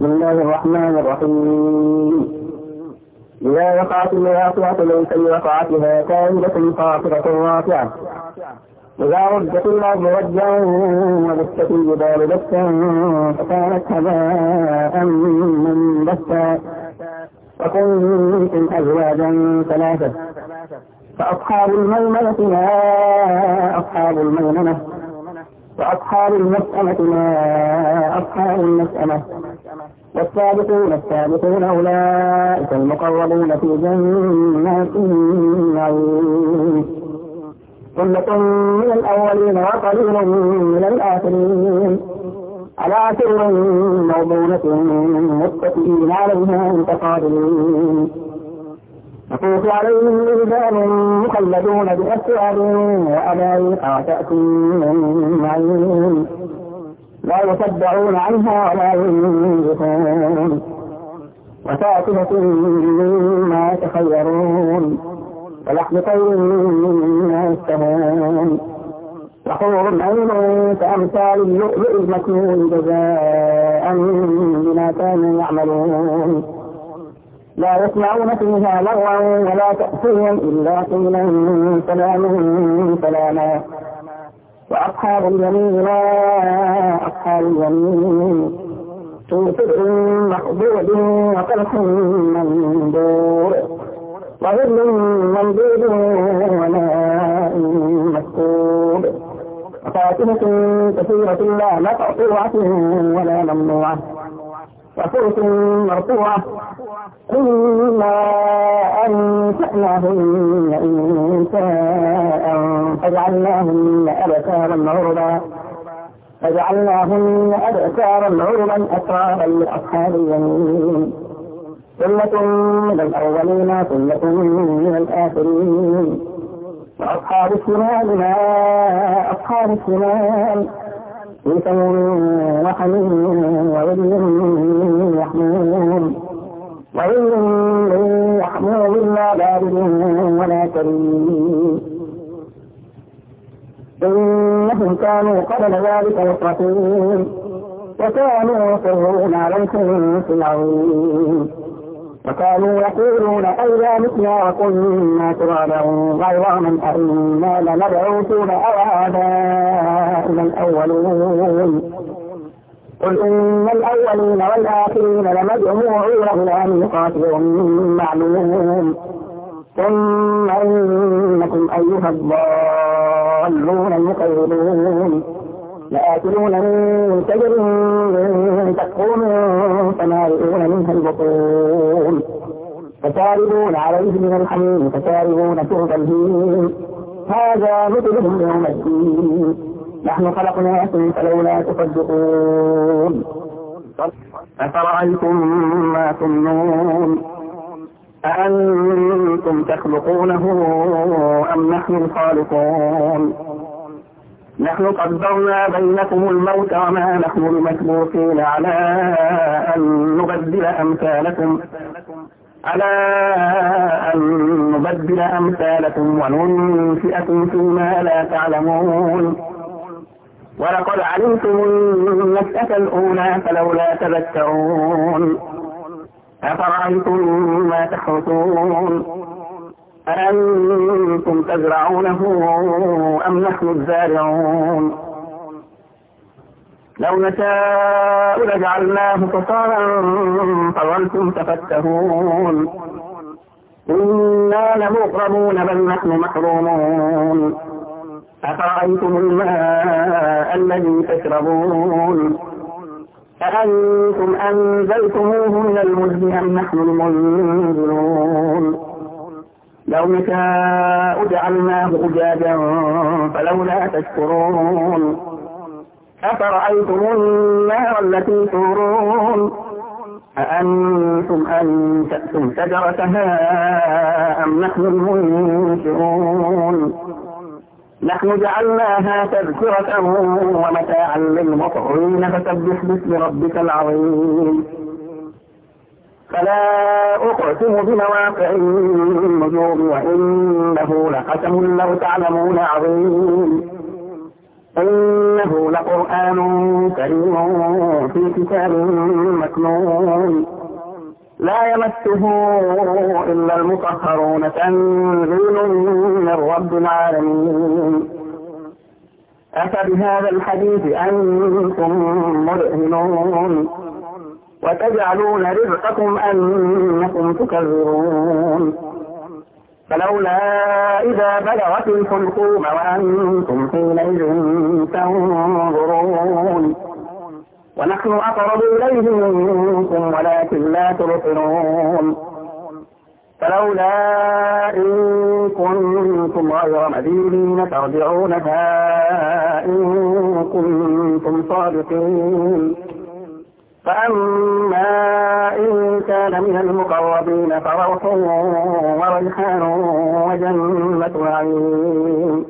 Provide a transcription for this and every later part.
بسم الله الرحمن الرحيم. إذا وقعت الواقعة ليس لوقعتها كاذبة خافضة رافعة إذا رجت الأرض رجا وبست الجبال بسا فكانت هباء منبثا وكنتم أزواجا ثلاثة فأصحاب الميمنة ما أصحاب الميمنة وأصحاب المسأمة ما أصحاب المسأمة والسابقون السابقون أولئك المقربون في جنات النعيم ثلة من الأولين وقليل من الآخرين على سرر موضونة متكئين عليها متقابلين يطوف عليهم رجال مخلدون بأسوار وأباريق وكأس من معين لا يصدعون عنها ولا ينزفون وفاكهة مما يتخيرون ولحم طير مما يشتهون وحور عين كأمثال اللؤلؤ المكنون جزاء بما كانوا يعملون لا يسمعون فيها لغوا ولا تأثيما إلا قيلا سلاما سلاما وأصحاب اليمين ما أصحاب اليمين في سدر مخضود وطلح منضور وظل ممدود وماء مسكوب وفاكهة كثيرة لا مقطوعة ولا ممنوعة وفرش مرفوعة إنا أنشأناهن إنشاء فجعلناهن أبكارا عربا أترابا لأصحاب اليمين ثلة من الأولين ثلة من الآخرين وأصحاب الشمال ما أصحاب الشمال في سموم وحميم وظل يحموم لا بارد ولا كريم إنهم كانوا قبل ذلك مترفين وكانوا يصرون على الحنث العظيم وكانوا يقولون أئذا متنا وكنا ترابا وعظاما أئنا لمبعوثون أو آباؤنا الأولون قل إن الأولين والآخرين لمجموعون إلى ميقات يوم معلوم ثم إنكم أيها الضالون المقربون لآكلون من شجر من زقوم فمالئون منها البطون فشاربون عليه من الحميم فشاربون شرب الهيم هذا مثلهم يوم الدين نحن خلقناكم فلولا تصدقون أفرأيتم ما تمنون أأنتم تخلقونه أم نحن الخالقون نحن قدرنا بينكم الموت وما نحن بمسبوقين على أن نبدل أمثالكم وننشئكم فيما لا تعلمون ولقد علمتم النشأة الأولى فلولا تذكرون أفرأيتم ما تحرثون أأنتم تزرعونه أم نحن الزارعون لو نشاء لجعلناه حصاما فظلتم تفكهون إنا لمغرمون بل نحن محرومون أفرأيتم الماء الذي تشربون أأنتم أنزلتموه من المزن أم نحن المنزلون لو نشاء جعلناه أجاجا فلولا تشكرون أفرأيتم النار التي تورون أأنتم أنشأتم شجرتها أم نحن المنشئون نحن جعلناها تذكرة ومتاعا للمطعين فسبح باسم ربك العظيم فلا أقسم بمواقع النجوم وإنه لقسم لو تعلمون عظيم إنه لقرآن كريم في كتاب مكنون لا يمسه إلا المطهرون تنزيل من رب العالمين أفبهذا الحديث أنتم مدهنون وتجعلون رزقكم أنكم تكذبون فلولا إذا بلغت الحلقوم وأنتم حينئذ تنظرون ونحن أقرب إليه منكم ولكن لا تبصرون فلولا إن كنتم غير مدينين ترجعونها إن كنتم صادقين فأما إن كان من المقربين فروح وريحان وجنة نعيم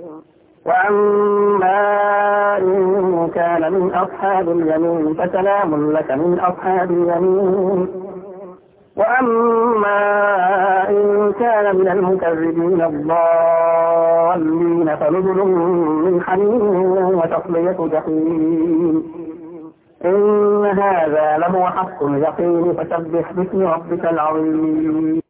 وأما إن كان من أصحاب اليمين فسلام لك من أصحاب اليمين وأما إن كان من المكذبين الضالين فنزل من حميم وتصلية جحيم إن هذا لهو حق اليقين فسبح باسم ربك العظيم.